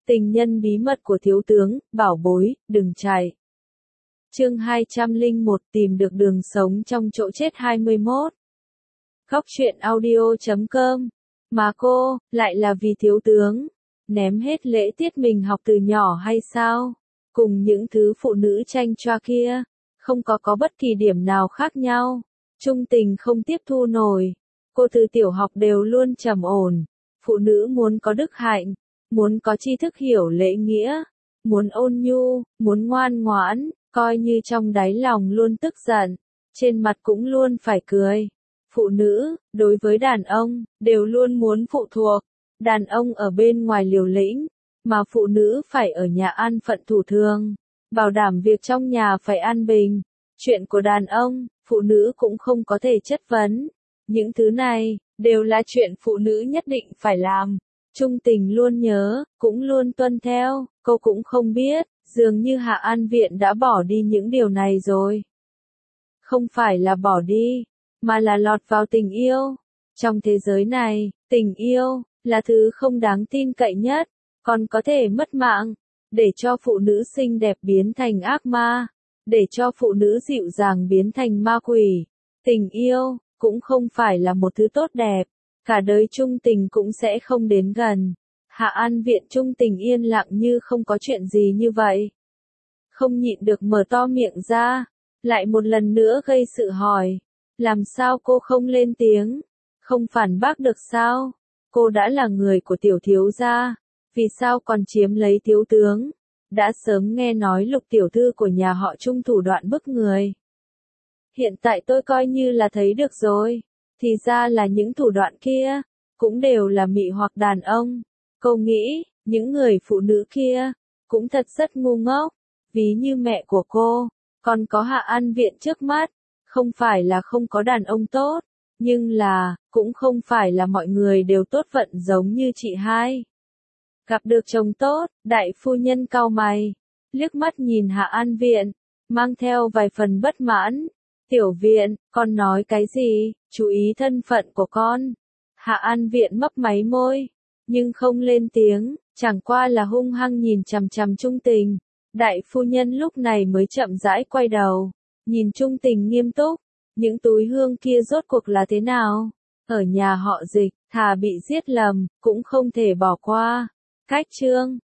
Tình nhân bí mật của thiếu tướng, bảo bối, đừng chạy. Chương 201 tìm được đường sống trong chỗ chết 21. Góc truyện audio.com. Mà cô, lại là vì thiếu tướng. Ném hết lễ tiết mình học từ nhỏ hay sao? Cùng những thứ phụ nữ tranh choa kia, không có bất kỳ điểm nào khác nhau. Trung tình không tiếp thu nổi. Cô từ tiểu học đều luôn trầm ổn. Phụ nữ muốn có đức hạnh, muốn có tri thức hiểu lễ nghĩa, muốn ôn nhu, muốn ngoan ngoãn, coi như trong đáy lòng luôn tức giận, trên mặt cũng luôn phải cười. Phụ nữ, đối với đàn ông, đều luôn muốn phụ thuộc. Đàn ông ở bên ngoài liều lĩnh, mà phụ nữ phải ở nhà an phận thủ thường, bảo đảm việc trong nhà phải an bình. Chuyện của đàn ông, phụ nữ cũng không có thể chất vấn. Những thứ này, đều là chuyện phụ nữ nhất định phải làm. Trung tình luôn nhớ, cũng luôn tuân theo, cô cũng không biết, dường như Hạ An Viện đã bỏ đi những điều này rồi. Không phải là bỏ đi, mà là lọt vào tình yêu. Trong thế giới này, tình yêu là thứ không đáng tin cậy nhất, còn có thể mất mạng, để cho phụ nữ xinh đẹp biến thành ác ma, để cho phụ nữ dịu dàng biến thành ma quỷ. Tình yêu cũng không phải là một thứ tốt đẹp, cả đời trung tình cũng sẽ không đến gần. Hạ An Viện trung tình yên lặng như không có chuyện gì như vậy. Không nhịn được mở to miệng ra, lại một lần nữa gây sự hỏi. Làm sao cô không lên tiếng? Không phản bác được sao? Cô đã là người của tiểu thiếu gia, vì sao còn chiếm lấy thiếu tướng? Đã sớm nghe nói Lục tiểu thư của nhà họ Trung thủ đoạn bức người. Hiện tại tôi coi như là thấy được rồi, thì ra là những thủ đoạn kia, cũng đều là mị hoặc đàn ông. Cô nghĩ, những người phụ nữ kia, cũng thật rất ngu ngốc, ví như mẹ của cô, còn có Hạ An Viện trước mắt, không phải là không có đàn ông tốt, nhưng là, cũng không phải là mọi người đều tốt vận giống như chị hai. Gặp được chồng tốt, đại phu nhân cau mày, liếc mắt nhìn Hạ An Viện, mang theo vài phần bất mãn. Tiểu Viện, con nói cái gì, chú ý thân phận của con. Hạ An Viện mấp máy môi, nhưng không lên tiếng, chẳng qua là hung hăng nhìn chằm chằm Trung tình. Đại phu nhân lúc này mới chậm rãi quay đầu, nhìn Trung tình nghiêm túc, những túi hương kia rốt cuộc là thế nào? Ở nhà họ Dịch, thà bị giết lầm, cũng không thể bỏ qua. Cách chương